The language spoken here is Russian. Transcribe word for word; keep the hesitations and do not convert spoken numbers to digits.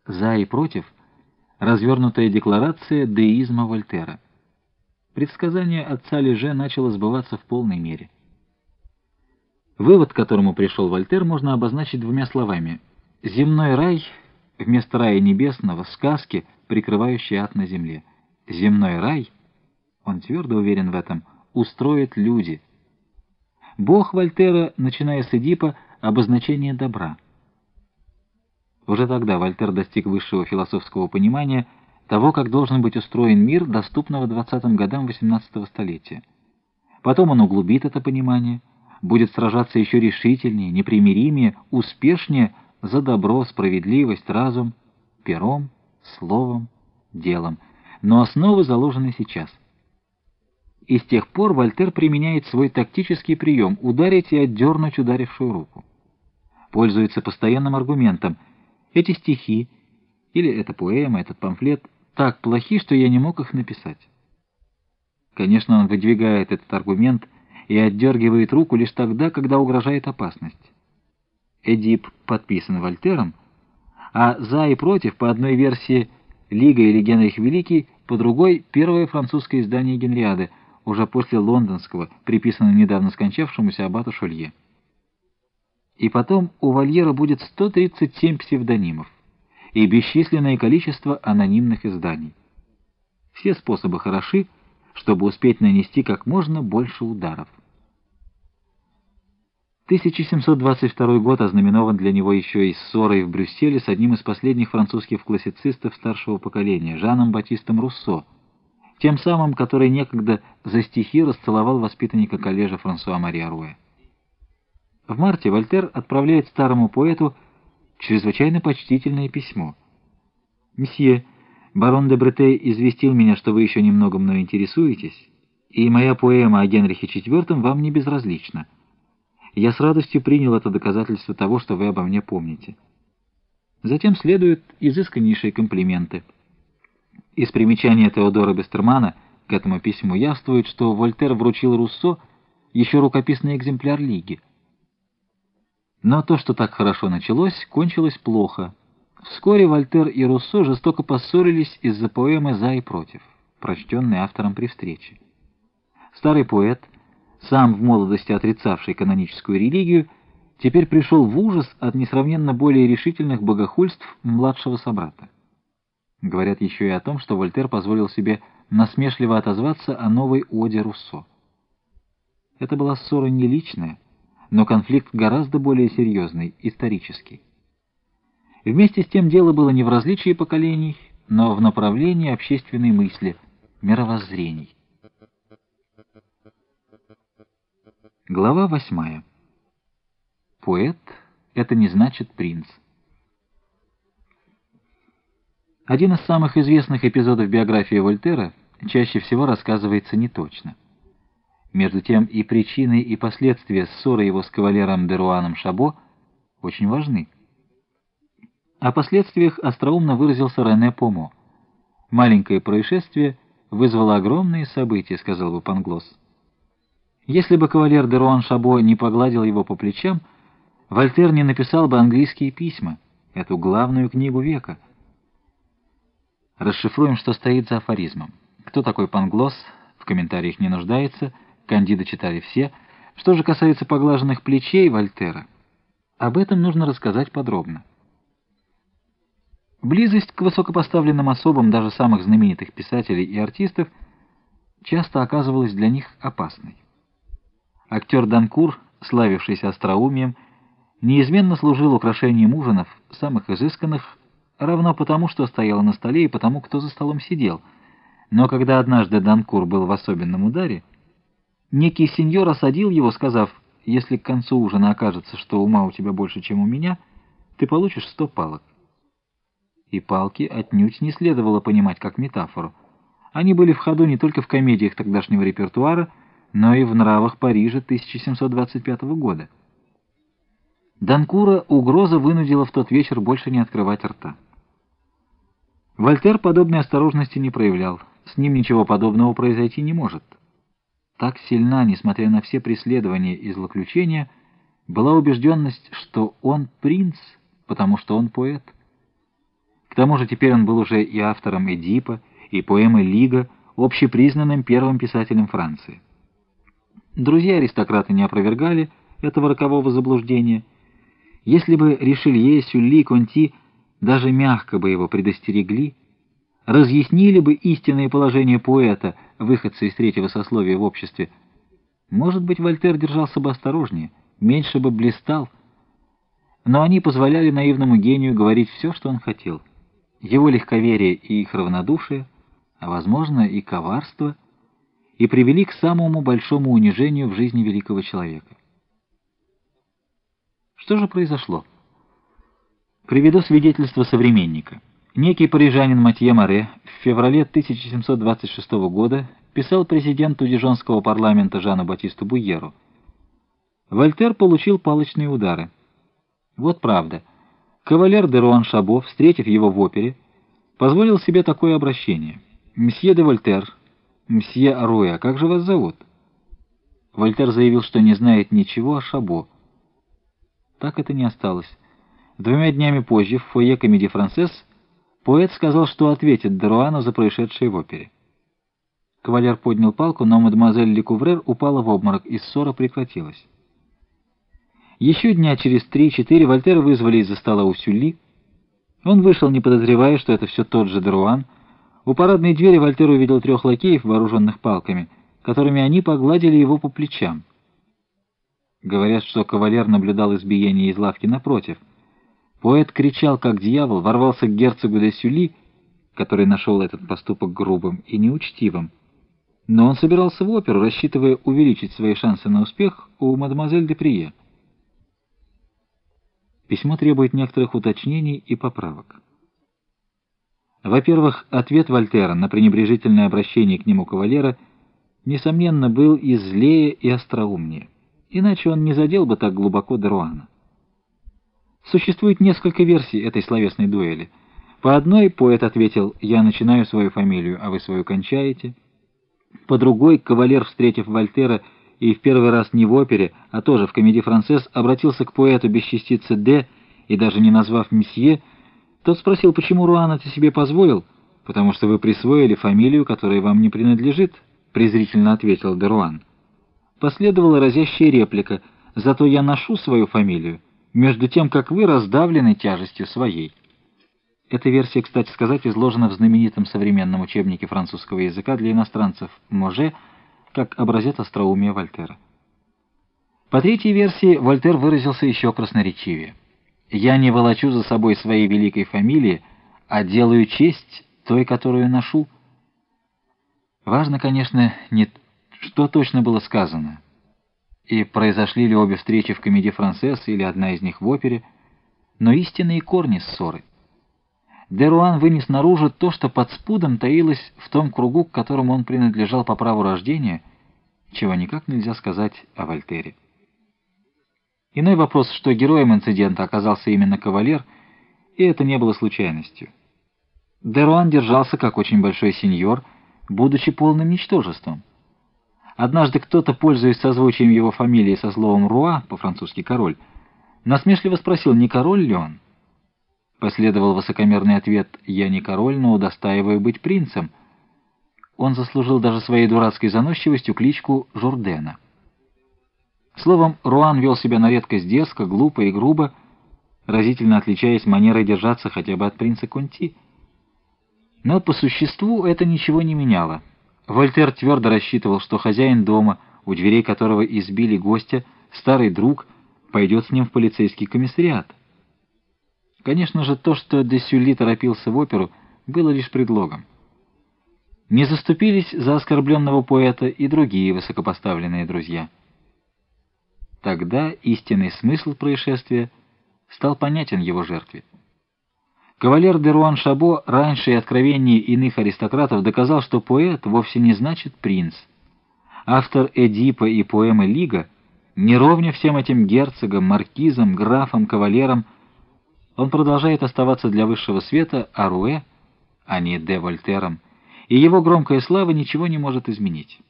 «За и против» — развернутая декларация деизма Вольтера. Предсказание отца Леже начало сбываться в полной мере. Вывод, к которому пришел Вольтер, можно обозначить двумя словами. Земной рай вместо рая небесного, сказки, прикрывающие ад на земле. Земной рай, он твердо уверен в этом, устроят люди. Бог Вольтера, начиная с Эдипа, обозначение добра. Уже тогда Вольтер достиг высшего философского понимания того, как должен быть устроен мир, доступного двадцатым годам восемнадцатого столетия. Потом он углубит это понимание, будет сражаться еще решительнее, непримиримее, успешнее за добро, справедливость, разум, пером, словом, делом. Но основы заложены сейчас. И с тех пор Вольтер применяет свой тактический прием — ударить и отдернуть ударившую руку. Пользуется постоянным аргументом: эти стихи, или эта поэма, этот памфлет так плохи, что я не мог их написать. Конечно, он выдвигает этот аргумент и отдергивает руку лишь тогда, когда угрожает опасность. «Эдип» подписан Вольтером, а «За и против» по одной версии «Лига» или «Генрих Великий», по другой — первое французское издание «Генриады», уже после лондонского, приписанного недавно скончавшемуся аббату Шолье. И потом у Вольера будет сто тридцать семь псевдонимов и бесчисленное количество анонимных изданий. Все способы хороши, чтобы успеть нанести как можно больше ударов. тысяча семьсот двадцать второй год ознаменован для него еще и ссорой в Брюсселе с одним из последних французских классицистов старшего поколения, Жаном Батистом Руссо, тем самым, который некогда за стихи расцеловал воспитанника коллежа Франсуа Мари Аруэ. В марте Вольтер отправляет старому поэту чрезвычайно почтительное письмо. «Мсье, барон де Бретей известил меня, что вы еще немного мной интересуетесь, и моя поэма о Генрихе четвёртом вам не безразлична. Я с радостью принял это доказательство того, что вы обо мне помните». Затем следуют изысканнейшие комплименты. Из примечания Теодора Бестермана к этому письму явствует, что Вольтер вручил Руссо еще рукописный экземпляр «Лиги». Но то, что так хорошо началось, кончилось плохо. Вскоре Вольтер и Руссо жестоко поссорились из-за поэмы «За и против», прочтенной автором при встрече. Старый поэт, сам в молодости отрицавший каноническую религию, теперь пришел в ужас от несравненно более решительных богохульств младшего собрата. Говорят еще и о том, что Вольтер позволил себе насмешливо отозваться о новой оде Руссо. Это была ссора не личная, но конфликт гораздо более серьезный, исторический. Вместе с тем дело было не в различии поколений, но в направлении общественной мысли, мировоззрений. Глава восьмая. Поэт — это не значит принц. Один из самых известных эпизодов биографии Вольтера чаще всего рассказывается неточно. Между тем и причины, и последствия ссоры его с кавалером де Руаном Шабо очень важны. О последствиях остроумно выразился Рене Помо. «Маленькое происшествие вызвало огромные события», — сказал бы Панглос. Если бы кавалер де Руан Шабо не погладил его по плечам, Вольтер не написал бы английские письма, эту главную книгу века. Расшифруем, что стоит за афоризмом. Кто такой Панглос, в комментариях не нуждается, Кандида читали все. Что же касается поглаженных плечей Вольтера, об этом нужно рассказать подробно. Близость к высокопоставленным особам даже самых знаменитых писателей и артистов часто оказывалась для них опасной. Актер Данкур, славившийся остроумием, неизменно служил украшением ужинов, самых изысканных, равно потому, что стояло на столе, и потому, кто за столом сидел. Но когда однажды Данкур был в особенном ударе, некий сеньор осадил его, сказав: «Если к концу ужина окажется, что ума у тебя больше, чем у меня, ты получишь сто палок». И палки отнюдь не следовало понимать как метафору. Они были в ходу не только в комедиях тогдашнего репертуара, но и в нравах Парижа тысяча семьсот двадцать пятого года. Данкура угроза вынудила в тот вечер больше не открывать рта. Вольтер подобной осторожности не проявлял, с ним ничего подобного произойти не может. Так сильна, несмотря на все преследования и злоключения, была убежденность, что он принц, потому что он поэт. тому же теперь он был уже и автором «Эдипа», и поэмы «Лига», общепризнанным первым писателем Франции. Друзья-аристократы не опровергали этого рокового заблуждения. Если бы Ришелье, Сюлли, Конти даже мягко бы его предостерегли, разъяснили бы истинное положение поэта, выходца из третьего сословия в обществе, может быть, Вольтер держался бы осторожнее, меньше бы блистал, но они позволяли наивному гению говорить все, что он хотел. Его легковерие и их равнодушие, а, возможно, и коварство, и привели к самому большому унижению в жизни великого человека. Что же произошло? Приведу свидетельство современника. Некий парижанин Матье Море в феврале тысяча семьсот двадцать шестого года писал президенту дижонского парламента Жану Батисту Буйеру: «Вольтер получил палочные удары. Вот правда. Кавалер де Руан-Шабо, встретив его в опере, позволил себе такое обращение: «Мсье де Вольтер, мсье Аруэ, как же вас зовут?» Вольтер заявил, что не знает ничего о Шабо. Так это не осталось. Двумя днями позже в фойе Комедии Франсез поэт сказал, что ответит де Руану за происшедшее в опере. Кавалер поднял палку, но мадемуазель Лекуврер упала в обморок, и ссора прекратилась. Еще дня через три-четыре Вольтера вызвали из-за стола у Сюлли. Он вышел, не подозревая, что это все тот же де Руан. У парадной двери Вольтер увидел трех лакеев, вооруженных палками, которыми они погладили его по плечам. Говорят, что кавалер наблюдал избиение из лавки напротив. Поэт кричал, как дьявол, ворвался к герцогу де Сюлли, который нашел этот поступок грубым и неучтивым. Но он собирался в оперу, рассчитывая увеличить свои шансы на успех у мадемуазель де Прие. Письмо требует некоторых уточнений и поправок. Во-первых, ответ Вольтера на пренебрежительное обращение к нему кавалера, несомненно, был и злее, и остроумнее. Иначе он не задел бы так глубоко де Руана. Существует несколько версий этой словесной дуэли. По одной поэт ответил: «Я начинаю свою фамилию, а вы свою кончаете». По другой, кавалер, встретив Вольтера, и в первый раз не в опере, а тоже в Комедии Франсез, обратился к поэту без частицы «де» и даже не назвав «месье». Тот спросил, почему Руан это себе позволил. «Потому что вы присвоили фамилию, которая вам не принадлежит», — презрительно ответил де Руан. Последовала разящая реплика: «Зато я ношу свою фамилию, между тем, как вы раздавлены тяжестью своей». Эта версия, кстати сказать, изложена в знаменитом современном учебнике французского языка для иностранцев «Може», как образец остроумия Вольтера. По третьей версии Вольтер выразился еще красноречивее: «Я не волочу за собой своей великой фамилии, а делаю честь той, которую ношу». Важно, конечно, не что точно было сказано, и произошли ли обе встречи в Комедии Франсез или одна из них в опере, но истинные корни ссоры. Де Руан вынес наружу то, что под спудом таилось в том кругу, к которому он принадлежал по праву рождения, чего никак нельзя сказать о Вольтере. Иной вопрос, что героем инцидента оказался именно кавалер, и это не было случайностью. Де Руан держался как очень большой сеньор, будучи полным ничтожеством. Однажды кто-то, пользуясь созвучием его фамилии со словом «руа», по-французски «король», насмешливо спросил, не король ли он. Последовал высокомерный ответ: «Я не король, но удостаиваю быть принцем». Он заслужил даже своей дурацкой заносчивостью кличку Журдена. Словом, Руан вел себя на редкость дерзко, глупо и грубо, разительно отличаясь манерой держаться хотя бы от принца Конти. Но по существу это ничего не меняло. Вольтер твердо рассчитывал, что хозяин дома, у дверей которого избили гостя, старый друг, пойдет с ним в полицейский комиссариат. Конечно же, то, что де Сюлли торопился в оперу, было лишь предлогом. Не заступились за оскорбленного поэта и другие высокопоставленные друзья. Тогда истинный смысл происшествия стал понятен его жертве. Кавалер де Руан-Шабо раньше и откровеннее иных аристократов доказал, что поэт вовсе не значит принц. Автор «Эдипа» и поэмы «Лига» не ровня всем этим герцогам, маркизам, графам, кавалерам. Он продолжает оставаться для высшего света Аруэ, а не де Вольтером, и его громкая слава ничего не может изменить.